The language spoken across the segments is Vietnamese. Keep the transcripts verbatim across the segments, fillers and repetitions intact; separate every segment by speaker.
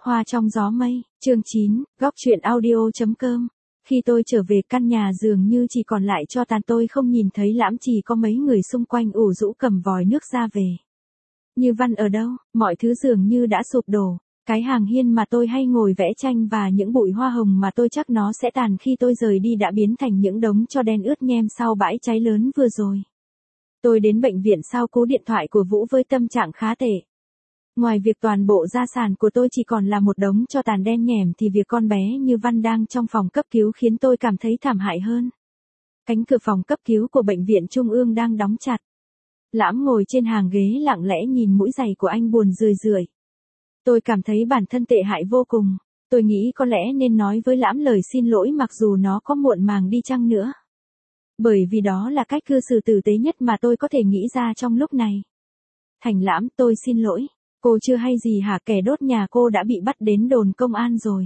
Speaker 1: Hoa trong gió mây, chương chín, góc truyện audio.com. Khi tôi trở về căn nhà dường như chỉ còn lại cho tàn, tôi không nhìn thấy Lãm, chỉ có mấy người xung quanh ủ rũ cầm vòi nước ra về. Như Văn ở đâu, mọi thứ dường như đã sụp đổ. Cái hàng hiên mà tôi hay ngồi vẽ tranh và những bụi hoa hồng mà tôi chắc nó sẽ tàn khi tôi rời đi đã biến thành những đống tro đen ướt nhem sau bãi cháy lớn vừa rồi. Tôi đến bệnh viện sau cú điện thoại của Vũ với tâm trạng khá tệ. Ngoài việc toàn bộ gia sản của tôi chỉ còn là một đống tro tàn đen nhẻm thì việc con bé Như Văn đang trong phòng cấp cứu khiến tôi cảm thấy thảm hại hơn. Cánh cửa phòng cấp cứu của bệnh viện Trung ương đang đóng chặt. Lãm ngồi trên hàng ghế lặng lẽ nhìn mũi giày của anh buồn rười rượi. Tôi cảm thấy bản thân tệ hại vô cùng. Tôi nghĩ có lẽ nên nói với Lãm lời xin lỗi mặc dù nó có muộn màng đi chăng nữa. Bởi vì đó là cách cư xử tử tế nhất mà tôi có thể nghĩ ra trong lúc này. Thành Lãm, tôi xin lỗi. Cô chưa hay gì hả? Kẻ đốt nhà cô đã bị bắt đến đồn công an rồi.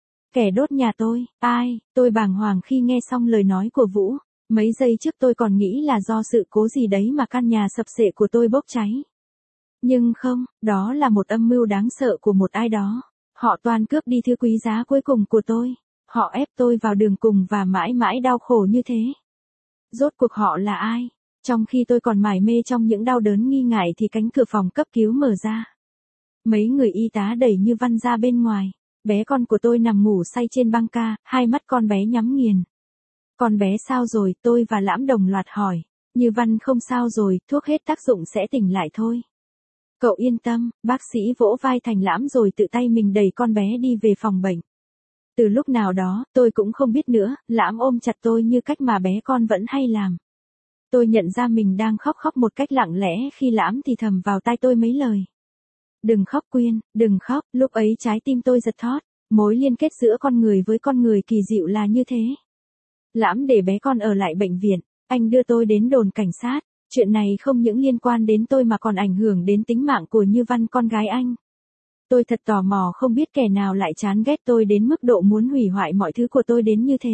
Speaker 1: Kẻ đốt nhà tôi, ai? Tôi bàng hoàng khi nghe xong lời nói của Vũ. Mấy giây trước tôi còn nghĩ là do sự cố gì đấy mà căn nhà sập xệ của tôi bốc cháy. Nhưng không, đó là một âm mưu đáng sợ của một ai đó. Họ toàn cướp đi thứ quý giá cuối cùng của tôi. Họ ép tôi vào đường cùng và mãi mãi đau khổ như thế. Rốt cuộc họ là ai? Trong khi tôi còn mải mê trong những đau đớn nghi ngại thì cánh cửa phòng cấp cứu mở ra. Mấy người y tá đẩy Như Văn ra bên ngoài. Bé con của tôi nằm ngủ say trên băng ca, hai mắt con bé nhắm nghiền. Con bé sao rồi? Tôi và Lãm đồng loạt hỏi. Như Văn không sao rồi, thuốc hết tác dụng sẽ tỉnh lại thôi. Cậu yên tâm, bác sĩ vỗ vai Thành Lãm rồi tự tay mình đẩy con bé đi về phòng bệnh. Từ lúc nào đó, tôi cũng không biết nữa, Lãm ôm chặt tôi như cách mà bé con vẫn hay làm. Tôi nhận ra mình đang khóc khóc một cách lặng lẽ khi Lãm thì thầm vào tai tôi mấy lời. Đừng khóc Quyên, đừng khóc, lúc ấy trái tim tôi giật thót, mối liên kết giữa con người với con người kỳ diệu là như thế. Lãm để bé con ở lại bệnh viện, anh đưa tôi đến đồn cảnh sát, chuyện này không những liên quan đến tôi mà còn ảnh hưởng đến tính mạng của Như Văn con gái anh. Tôi thật tò mò không biết kẻ nào lại chán ghét tôi đến mức độ muốn hủy hoại mọi thứ của tôi đến như thế.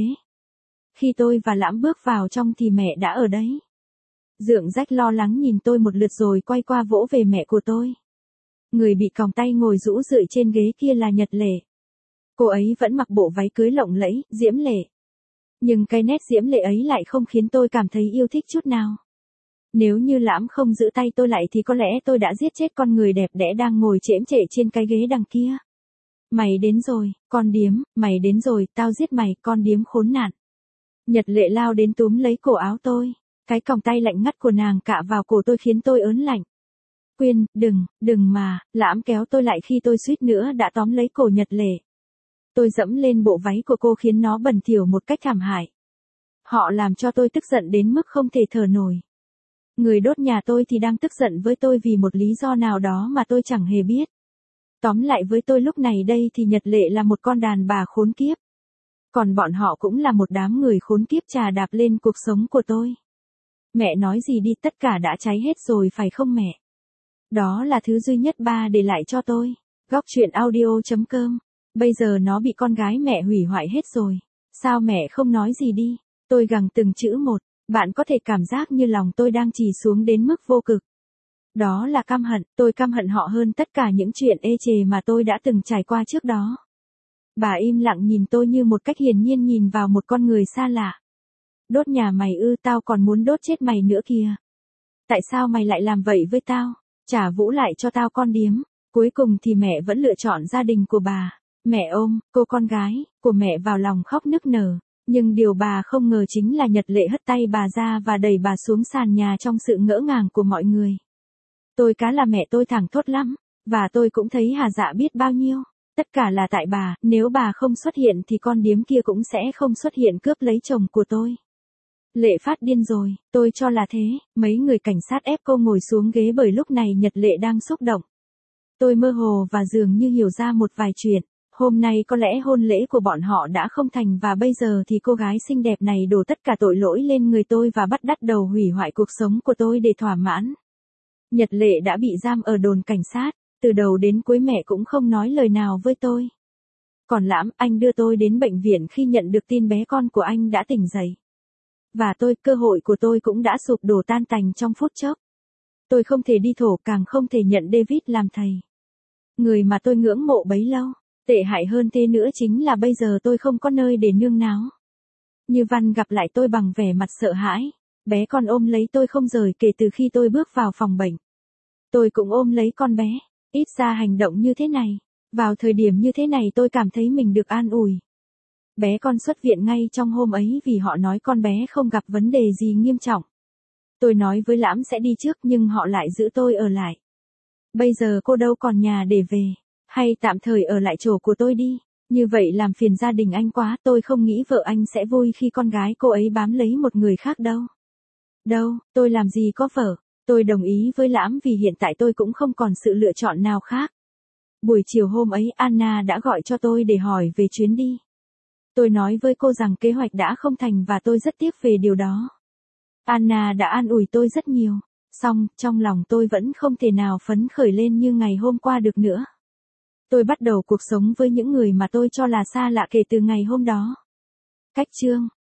Speaker 1: Khi tôi và Lãm bước vào trong thì mẹ đã ở đấy. Dượng Rách lo lắng nhìn tôi một lượt rồi quay qua vỗ về mẹ của tôi. Người bị còng tay ngồi rũ rượi trên ghế kia là Nhật Lệ. Cô ấy vẫn mặc bộ váy cưới lộng lẫy, diễm lệ. Nhưng cái nét diễm lệ ấy lại không khiến tôi cảm thấy yêu thích chút nào. Nếu như Lãm không giữ tay tôi lại thì có lẽ tôi đã giết chết con người đẹp đẽ đang ngồi chễm chệ trên cái ghế đằng kia. Mày đến rồi, con điếm, mày đến rồi, tao giết mày, con điếm khốn nạn. Nhật Lệ lao đến túm lấy cổ áo tôi. Cái còng tay lạnh ngắt của nàng cạ vào cổ tôi khiến tôi ớn lạnh. Quyên, đừng, đừng mà, Lãm kéo tôi lại khi tôi suýt nữa đã tóm lấy cổ Nhật Lệ. Tôi dẫm lên bộ váy của cô khiến nó bẩn thỉu một cách thảm hại. Họ làm cho tôi tức giận đến mức không thể thở nổi. Người đốt nhà tôi thì đang tức giận với tôi vì một lý do nào đó mà tôi chẳng hề biết. Tóm lại với tôi lúc này đây thì Nhật Lệ là một con đàn bà khốn kiếp. Còn bọn họ cũng là một đám người khốn kiếp chà đạp lên cuộc sống của tôi. Mẹ nói gì đi, tất cả đã cháy hết rồi phải không mẹ? Đó là thứ duy nhất ba để lại cho tôi. Góc truyện audio.com. Bây giờ nó bị con gái mẹ hủy hoại hết rồi. Sao mẹ không nói gì đi? Tôi gằn từng chữ một. Bạn có thể cảm giác như lòng tôi đang trì xuống đến mức vô cực. Đó là căm hận, tôi căm hận họ hơn tất cả những chuyện ê chề mà tôi đã từng trải qua trước đó. Bà im lặng nhìn tôi như một cách hiển nhiên nhìn vào một con người xa lạ. Đốt nhà mày ư? Tao còn muốn đốt chết mày nữa kìa. Tại sao mày lại làm vậy với tao? Trả Vũ lại cho tao con điếm. Cuối cùng thì mẹ vẫn lựa chọn gia đình của bà. Mẹ ôm cô con gái của mẹ vào lòng khóc nức nở. Nhưng điều bà không ngờ chính là Nhật Lệ hất tay bà ra và đẩy bà xuống sàn nhà trong sự ngỡ ngàng của mọi người. Tôi cá là mẹ tôi thẳng thốt lắm. Và tôi cũng thấy hà dạ biết bao nhiêu. Tất cả là tại bà, nếu bà không xuất hiện thì con điếm kia cũng sẽ không xuất hiện cướp lấy chồng của tôi. Lệ phát điên rồi, tôi cho là thế, mấy người cảnh sát ép cô ngồi xuống ghế bởi lúc này Nhật Lệ đang xúc động. Tôi mơ hồ và dường như hiểu ra một vài chuyện. Hôm nay có lẽ hôn lễ của bọn họ đã không thành và bây giờ thì cô gái xinh đẹp này đổ tất cả tội lỗi lên người tôi và bắt đắt đầu hủy hoại cuộc sống của tôi để thỏa mãn. Nhật Lệ đã bị giam ở đồn cảnh sát, từ đầu đến cuối mẹ cũng không nói lời nào với tôi. Còn Lãm, anh đưa tôi đến bệnh viện khi nhận được tin bé con của anh đã tỉnh dậy. Và tôi, cơ hội của tôi cũng đã sụp đổ tan tành trong phút chốc. Tôi không thể đi thổ, càng không thể nhận David làm thầy. Người mà tôi ngưỡng mộ bấy lâu. Tệ hại hơn thế nữa chính là bây giờ tôi không có nơi để nương náu. Như Văn gặp lại tôi bằng vẻ mặt sợ hãi. Bé con ôm lấy tôi không rời kể từ khi tôi bước vào phòng bệnh. Tôi cũng ôm lấy con bé. Ít ra hành động như thế này. Vào thời điểm như thế này tôi cảm thấy mình được an ủi. Bé con xuất viện ngay trong hôm ấy vì họ nói con bé không gặp vấn đề gì nghiêm trọng. Tôi nói với Lãm sẽ đi trước nhưng họ lại giữ tôi ở lại. Bây giờ cô đâu còn nhà để về. Hay tạm thời ở lại chỗ của tôi đi. Như vậy làm phiền gia đình anh quá. Tôi không nghĩ vợ anh sẽ vui khi con gái cô ấy bám lấy một người khác đâu. Đâu, tôi làm gì có vợ. Tôi đồng ý với Lãm vì hiện tại tôi cũng không còn sự lựa chọn nào khác. Buổi chiều hôm ấy Anna đã gọi cho tôi để hỏi về chuyến đi. Tôi nói với cô rằng kế hoạch đã không thành và tôi rất tiếc về điều đó. Anna đã an ủi tôi rất nhiều. Song, trong lòng tôi vẫn không thể nào phấn khởi lên như ngày hôm qua được nữa. Tôi bắt đầu cuộc sống với những người mà tôi cho là xa lạ kể từ ngày hôm đó. Cách chương